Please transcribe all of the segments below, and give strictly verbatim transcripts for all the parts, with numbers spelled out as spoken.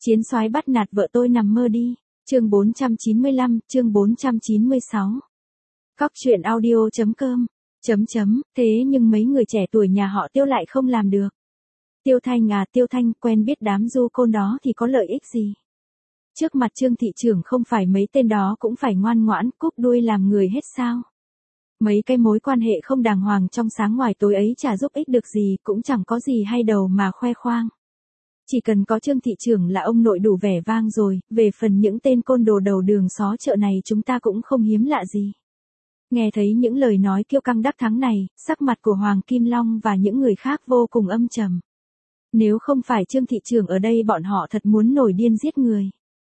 Chiến soái bắt nạt vợ tôi nằm mơ đi. Chương bốn trăm chín mươi lăm, chương bốn trăm chín mươi sáu. Cóc truyện audio chấm com. Chấm chấm, thế nhưng mấy người trẻ tuổi nhà họ Tiêu lại không làm được. Tiêu Thanh à, Tiêu Thanh, quen biết đám du côn đó thì có lợi ích gì? Trước mặt Trương thị trưởng không phải mấy tên đó cũng phải ngoan ngoãn, cúp đuôi làm người hết sao? Mấy cái mối quan hệ không đàng hoàng trong sáng ngoài tối ấy chả giúp ích được gì, cũng chẳng có gì hay đầu mà khoe khoang. Chỉ cần có Trương thị trưởng là ông nội đủ vẻ vang rồi, về phần những tên côn đồ đầu đường xó chợ này chúng ta cũng không hiếm lạ gì. Nghe thấy những lời nói kiêu căng đắc thắng này, sắc mặt của Hoàng Kim Long và những người khác vô cùng âm trầm. Nếu không phải Trương thị trưởng ở đây bọn họ thật muốn nổi điên giết người.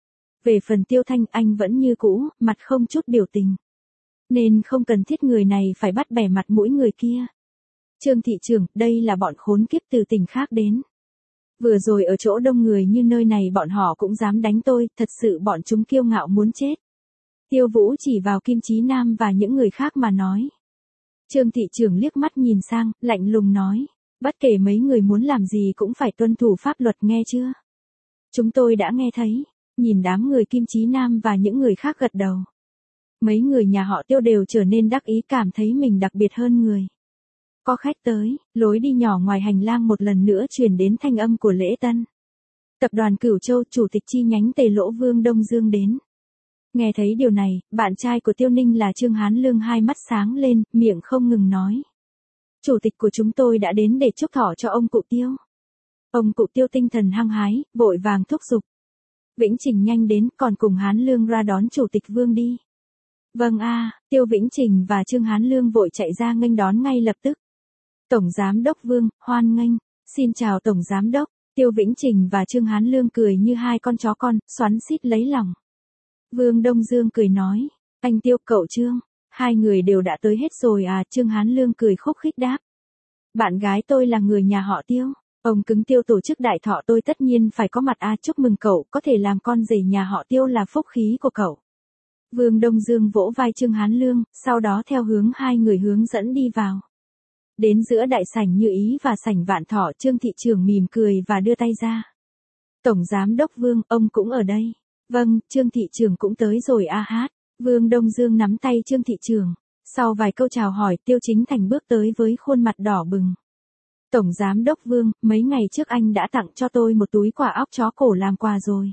Về phần Tiêu Thanh, anh vẫn như cũ, mặt không chút biểu tình. Nên không cần thiết người này phải bắt bẻ mặt mũi người kia. Trương thị trưởng, đây là bọn khốn kiếp từ tỉnh khác đến. Vừa rồi ở chỗ đông người như nơi này bọn họ cũng dám đánh tôi, thật sự bọn chúng kiêu ngạo muốn chết. Tiêu Vũ chỉ vào Kim Chí Nam và những người khác mà nói. Trương thị trưởng liếc mắt nhìn sang, lạnh lùng nói. Bất kể mấy người muốn làm gì cũng phải tuân thủ pháp luật nghe chưa? Chúng tôi đã nghe thấy. Nhìn đám người Kim Chí Nam và những người khác gật đầu. Mấy người nhà họ Tiêu đều trở nên đắc ý, cảm thấy mình đặc biệt hơn người. Có khách tới, lối đi nhỏ ngoài hành lang một lần nữa truyền đến thanh âm của lễ tân. Tập đoàn Cửu Châu, chủ tịch chi nhánh Tề Lỗ Vương Đông Dương đến. Nghe thấy điều này, bạn trai của Tiêu Ninh là Trương Hán Lương hai mắt sáng lên, miệng không ngừng nói. Chủ tịch của chúng tôi đã đến để chúc thọ cho ông cụ Tiêu. Ông cụ Tiêu tinh thần hăng hái, vội vàng thúc giục. Vĩnh Trình nhanh đến, còn cùng Hán Lương ra đón chủ tịch Vương đi. Vâng a, à, Tiêu Vĩnh Trình và Trương Hán Lương vội chạy ra nghênh đón ngay lập tức. Tổng Giám đốc Vương, hoan nghênh. Xin chào Tổng Giám đốc. Tiêu Vĩnh Trình và Trương Hán Lương cười như hai con chó con, xoắn xít lấy lòng. Vương Đông Dương cười nói. Anh Tiêu, cậu Trương. Hai người đều đã tới hết rồi à? Trương Hán Lương cười khúc khích đáp. Bạn gái tôi là người nhà họ Tiêu. Ông cứng Tiêu tổ chức đại thọ tôi tất nhiên phải có mặt à, chúc mừng cậu, có thể làm con rể nhà họ Tiêu là phúc khí của cậu. Vương Đông Dương vỗ vai Trương Hán Lương, sau đó theo hướng hai người hướng dẫn đi vào. Đến giữa đại sảnh Như Ý và sảnh Vạn Thọ, Trương thị trưởng mỉm cười và đưa tay ra. Tổng Giám đốc Vương, ông cũng ở đây. Vâng, Trương thị trưởng cũng tới rồi a hát. Vương Đông Dương nắm tay Trương thị trưởng. Sau vài câu chào hỏi, Tiêu Chính Thành bước tới với khuôn mặt đỏ bừng. Tổng Giám đốc Vương, mấy ngày trước anh đã tặng cho tôi một túi quả óc chó cổ làm quà rồi.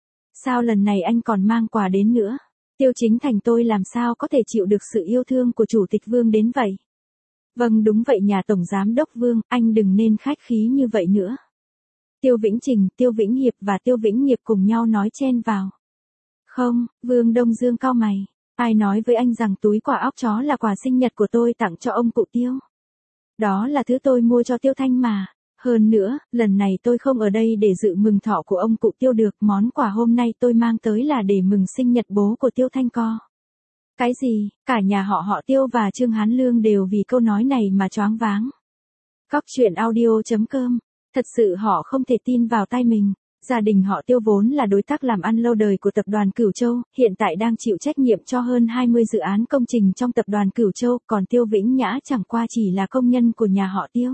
Sao lần này anh còn mang quà đến nữa? Tiêu Chính Thành tôi làm sao có thể chịu được sự yêu thương của Chủ tịch Vương đến vậy? Vâng đúng vậy nhà Tổng Giám đốc Vương, anh đừng nên khách khí như vậy nữa. Tiêu Vĩnh Trình, Tiêu Vĩnh Hiệp và Tiêu Vĩnh Nghiệp cùng nhau nói chen vào. Không, Vương Đông Dương cau mày. Ai nói với anh rằng túi quả óc chó là quà sinh nhật của tôi tặng cho ông cụ Tiêu? Đó là thứ tôi mua cho Tiêu Thanh mà. Hơn nữa, lần này tôi không ở đây để dự mừng thọ của ông cụ Tiêu được. Món quà hôm nay tôi mang tới là để mừng sinh nhật bố của Tiêu Thanh co. Cái gì? Cả nhà họ họ Tiêu và Trương Hán Lương đều vì câu nói này mà choáng váng. Cóc truyện audio chấm com. Thật sự họ không thể tin vào tai mình. Gia đình họ Tiêu vốn là đối tác làm ăn lâu đời của tập đoàn Cửu Châu, hiện tại đang chịu trách nhiệm cho hơn hai mươi dự án công trình trong tập đoàn Cửu Châu, còn Tiêu Vĩnh Nhã chẳng qua chỉ là công nhân của nhà họ Tiêu.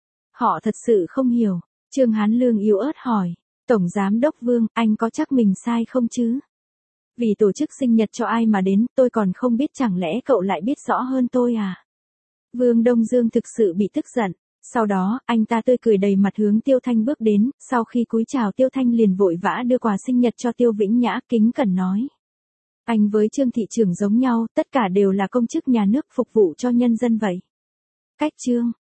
Họ thật sự không hiểu. Trương Hán Lương yếu ớt hỏi. Tổng Giám đốc Vương, anh có chắc mình sai không chứ? Vì tổ chức sinh nhật cho ai mà đến, tôi còn không biết, chẳng lẽ cậu lại biết rõ hơn tôi à? Vương Đông Dương thực sự bị tức giận. Sau đó, anh ta tươi cười đầy mặt hướng Tiêu Thanh bước đến, sau khi cúi chào Tiêu Thanh liền vội vã đưa quà sinh nhật cho Tiêu Vĩnh Nhã, kính cẩn nói. Anh với Trương thị trưởng giống nhau, tất cả đều là công chức nhà nước phục vụ cho nhân dân vậy. Cách Trương,